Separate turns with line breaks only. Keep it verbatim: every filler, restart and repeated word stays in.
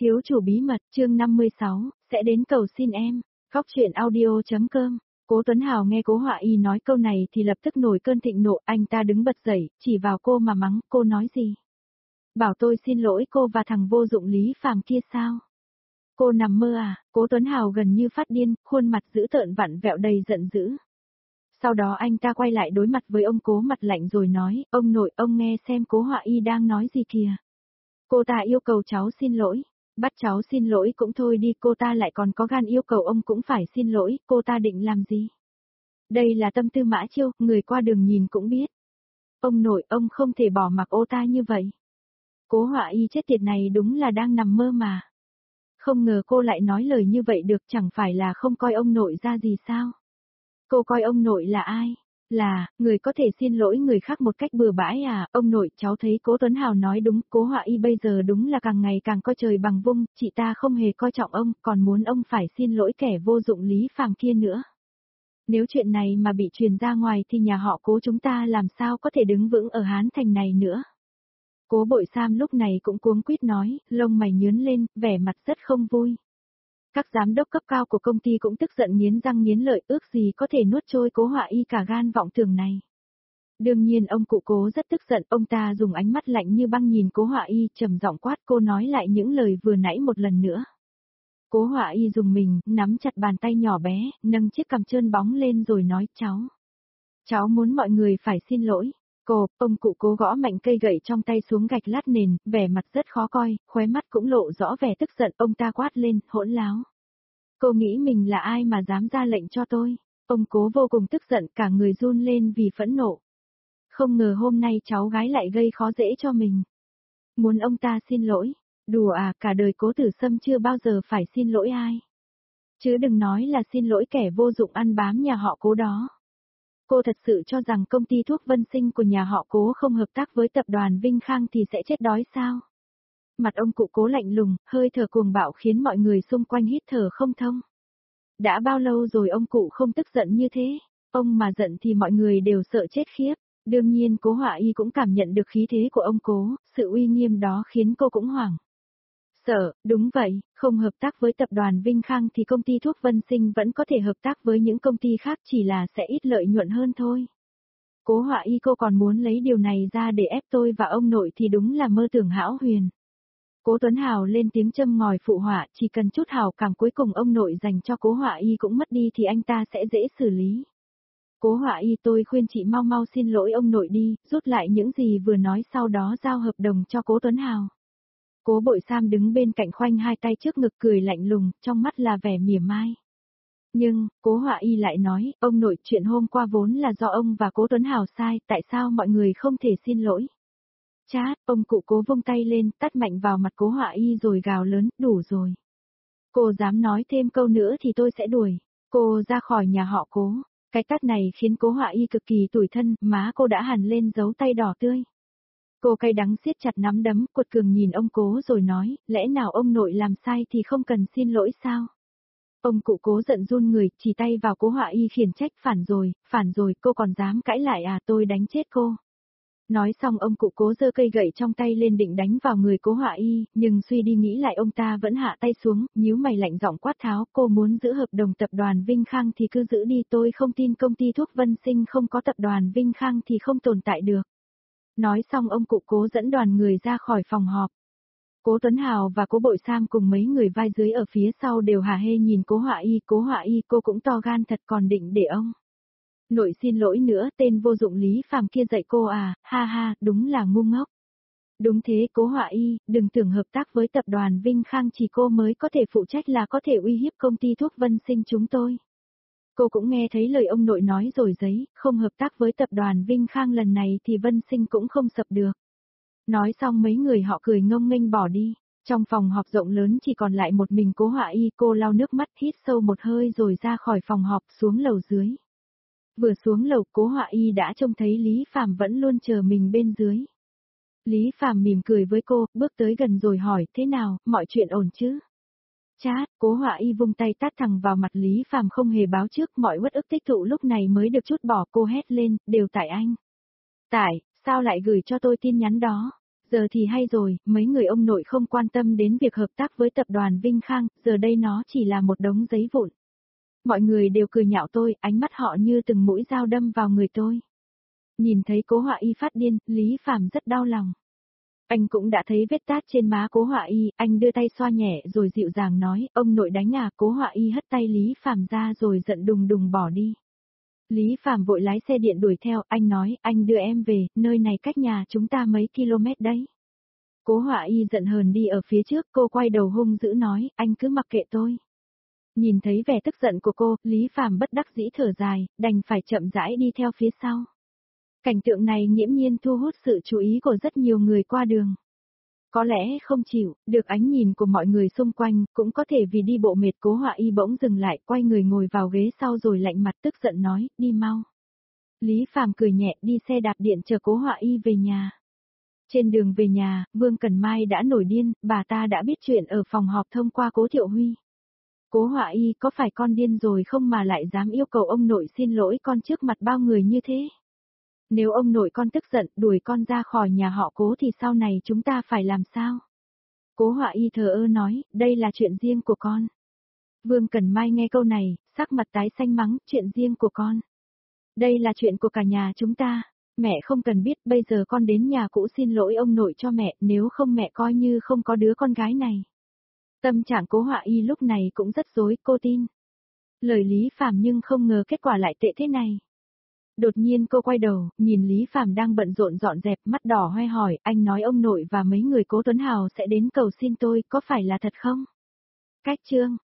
Thiếu chủ bí mật, chương năm mươi sáu, sẽ đến cầu xin em. Góc truyện audio.com. Cố Tuấn Hào nghe Cố Họa Y nói câu này thì lập tức nổi cơn thịnh nộ, anh ta đứng bật dậy, chỉ vào cô mà mắng, cô nói gì? Bảo tôi xin lỗi cô và thằng vô dụng Lý Phàm kia sao? Cô nằm mơ à? Cố Tuấn Hào gần như phát điên, khuôn mặt dữ tợn vặn vẹo đầy giận dữ. Sau đó anh ta quay lại đối mặt với ông Cố mặt lạnh rồi nói, ông nội, ông nghe xem Cố Họa Y đang nói gì kìa. Cô ta yêu cầu cháu xin lỗi. Bắt cháu xin lỗi cũng thôi đi, cô ta lại còn có gan yêu cầu ông cũng phải xin lỗi, cô ta định làm gì? Đây là tâm tư Mã Chiêu, người qua đường nhìn cũng biết. Ông nội, ông không thể bỏ mặc ô ta như vậy. Cố Họa Y chết tiệt này đúng là đang nằm mơ mà. Không ngờ cô lại nói lời như vậy được, chẳng phải là không coi ông nội ra gì sao? Cô coi ông nội là ai? Là, người có thể xin lỗi người khác một cách bừa bãi à? Ông nội, cháu thấy Cố Tuấn Hào nói đúng, Cố Họa Y bây giờ đúng là càng ngày càng coi trời bằng vung, chị ta không hề coi trọng ông, còn muốn ông phải xin lỗi kẻ vô dụng Lý Phàm kia nữa. Nếu chuyện này mà bị truyền ra ngoài thì nhà họ Cố chúng ta làm sao có thể đứng vững ở Hán Thành này nữa? Cố Bội Sam lúc này cũng cuống quýt nói, lông mày nhướng lên, vẻ mặt rất không vui. Các giám đốc cấp cao của công ty cũng tức giận nghiến răng nghiến lợi, ước gì có thể nuốt trôi Cố Họa Y cả gan vọng tưởng này. Đương nhiên ông cụ Cố rất tức giận, ông ta dùng ánh mắt lạnh như băng nhìn Cố Họa Y, trầm giọng quát, cô nói lại những lời vừa nãy một lần nữa. Cố Họa Y dùng mình, nắm chặt bàn tay nhỏ bé, nâng chiếc cằm trơn bóng lên rồi nói, cháu. Cháu muốn mọi người phải xin lỗi. Cô, ông cụ Cố gõ mạnh cây gậy trong tay xuống gạch lát nền, vẻ mặt rất khó coi, khóe mắt cũng lộ rõ vẻ tức giận, ông ta quát lên, hỗn láo. Cô nghĩ mình là ai mà dám ra lệnh cho tôi? Ông Cố vô cùng tức giận, cả người run lên vì phẫn nộ. Không ngờ hôm nay cháu gái lại gây khó dễ cho mình. Muốn ông ta xin lỗi? Đùa à, cả đời Cố Tử Sâm chưa bao giờ phải xin lỗi ai. Chứ đừng nói là xin lỗi kẻ vô dụng ăn bám nhà họ Cố đó. Cô thật sự cho rằng công ty thuốc Vân Sinh của nhà họ Cố không hợp tác với tập đoàn Vinh Khang thì sẽ chết đói sao? Mặt ông cụ Cố lạnh lùng, hơi thở cuồng bạo khiến mọi người xung quanh hít thở không thông. Đã bao lâu rồi ông cụ không tức giận như thế? Ông mà giận thì mọi người đều sợ chết khiếp. Đương nhiên Cố Họa Y cũng cảm nhận được khí thế của ông Cố, sự uy nghiêm đó khiến cô cũng hoảng. Sợ, đúng vậy, không hợp tác với tập đoàn Vinh Khang thì công ty thuốc Vân Sinh vẫn có thể hợp tác với những công ty khác, chỉ là sẽ ít lợi nhuận hơn thôi. Cố Họa Y, cô còn muốn lấy điều này ra để ép tôi và ông nội thì đúng là mơ tưởng hão huyền. Cố Tuấn Hào lên tiếng châm ngòi phụ họa, chỉ cần chút hào cảm cuối cùng ông nội dành cho Cố Họa Y cũng mất đi thì anh ta sẽ dễ xử lý. Cố Họa Y, tôi khuyên chị mau mau xin lỗi ông nội đi, rút lại những gì vừa nói, sau đó giao hợp đồng cho Cố Tuấn Hào. Cố Bội Sam đứng bên cạnh khoanh hai tay trước ngực cười lạnh lùng, trong mắt là vẻ mỉa mai. Nhưng, Cố Họa Y lại nói, ông nội, chuyện hôm qua vốn là do ông và Cố Tuấn Hào sai, tại sao mọi người không thể xin lỗi? Chát, ông cụ Cố vung tay lên, tát mạnh vào mặt Cố Họa Y rồi gào lớn, đủ rồi. Cô dám nói thêm câu nữa thì tôi sẽ đuổi cô ra khỏi nhà họ Cố. Cái tát này khiến Cố Họa Y cực kỳ tủi thân, má cô đã hằn lên dấu tay đỏ tươi. Cô cay đắng siết chặt nắm đấm, cuột cường nhìn ông Cố rồi nói, lẽ nào ông nội làm sai thì không cần xin lỗi sao? Ông cụ Cố giận run người, chỉ tay vào Cố Họa Y khiển trách, phản rồi, phản rồi, cô còn dám cãi lại à, tôi đánh chết cô. Nói xong ông cụ Cố giơ cây gậy trong tay lên định đánh vào người Cố Họa Y, nhưng suy đi nghĩ lại ông ta vẫn hạ tay xuống, nhíu mày lạnh giọng quát tháo, cô muốn giữ hợp đồng tập đoàn Vinh Khang thì cứ giữ đi, tôi không tin công ty thuốc Vân Sinh không có tập đoàn Vinh Khang thì không tồn tại được. Nói xong ông cụ Cố dẫn đoàn người ra khỏi phòng họp. Cố Tuấn Hào và Cố Bội Sam cùng mấy người vai dưới ở phía sau đều hả hê nhìn Cố Họa Y, Cố Họa Y, cô cũng to gan thật, còn định để ông nội xin lỗi nữa, tên vô dụng Lý Phàm kia dạy cô à, ha ha, đúng là ngu ngốc. Đúng thế Cố Họa Y, đừng tưởng hợp tác với tập đoàn Vinh Khang chỉ cô mới có thể phụ trách là có thể uy hiếp công ty thuốc Vân Sinh chúng tôi. Cô cũng nghe thấy lời ông nội nói rồi giấy, không hợp tác với tập đoàn Vinh Khang lần này thì Vân Sinh cũng không sập được. Nói xong mấy người họ cười ngông nghênh bỏ đi. Trong phòng họp rộng lớn chỉ còn lại một mình Cố Họa Y, cô lau nước mắt hít sâu một hơi rồi ra khỏi phòng họp xuống lầu dưới. Vừa xuống lầu Cố Họa Y đã trông thấy Lý Phàm vẫn luôn chờ mình bên dưới. Lý Phàm mỉm cười với cô, bước tới gần rồi hỏi, thế nào, mọi chuyện ổn chứ? Chát, Cố Họa Y vung tay tát thẳng vào mặt Lý Phàm không hề báo trước, mọi uất ức tích tụ lúc này mới được chút bỏ, cô hét lên, đều tại anh. Tại, sao lại gửi cho tôi tin nhắn đó? Giờ thì hay rồi, mấy người ông nội không quan tâm đến việc hợp tác với tập đoàn Vinh Khang, giờ đây nó chỉ là một đống giấy vụn. Mọi người đều cười nhạo tôi, ánh mắt họ như từng mũi dao đâm vào người tôi. Nhìn thấy Cố Họa Y phát điên, Lý Phàm rất đau lòng. Anh cũng đã thấy vết tát trên má Cố Họa Y, anh đưa tay xoa nhẹ rồi dịu dàng nói, ông nội đánh à. Cố Họa Y hất tay Lý Phàm ra rồi giận đùng đùng bỏ đi. Lý Phàm vội lái xe điện đuổi theo, anh nói, anh đưa em về, nơi này cách nhà chúng ta mấy km đấy. Cố Họa Y giận hờn đi ở phía trước, cô quay đầu hung dữ nói, anh cứ mặc kệ tôi. Nhìn thấy vẻ tức giận của cô, Lý Phàm bất đắc dĩ thở dài, đành phải chậm rãi đi theo phía sau. Cảnh tượng này nghiễm nhiên thu hút sự chú ý của rất nhiều người qua đường. Có lẽ không chịu, được ánh nhìn của mọi người xung quanh, cũng có thể vì đi bộ mệt. Cố Họa Y bỗng dừng lại, quay người ngồi vào ghế sau rồi lạnh mặt tức giận nói, đi mau. Lý Phàm cười nhẹ đi xe đạp điện chờ Cố Họa Y về nhà. Trên đường về nhà, Vương Cần Mai đã nổi điên, bà ta đã biết chuyện ở phòng họp thông qua Cố Thiệu Huy. Cố Họa Y có phải con điên rồi không mà lại dám yêu cầu ông nội xin lỗi con trước mặt bao người như thế? Nếu ông nội con tức giận đuổi con ra khỏi nhà họ Cố thì sau này chúng ta phải làm sao? Cố Họa Y thờ ơ nói, đây là chuyện riêng của con. Vương Cần Mai nghe câu này, sắc mặt tái xanh mắng, chuyện riêng của con. Đây là chuyện của cả nhà chúng ta. Mẹ không cần biết, bây giờ con đến nhà cũ xin lỗi ông nội cho mẹ, nếu không mẹ coi như không có đứa con gái này. Tâm trạng Cố Họa Y lúc này cũng rất rối, cô tin lời Lý Phàm nhưng không ngờ kết quả lại tệ thế này. Đột nhiên cô quay đầu, nhìn Lý Phàm đang bận rộn dọn dẹp, mắt đỏ hoe hỏi, anh nói ông nội và mấy người Cố Tuấn Hào sẽ đến cầu xin tôi, có phải là thật không? Cách chương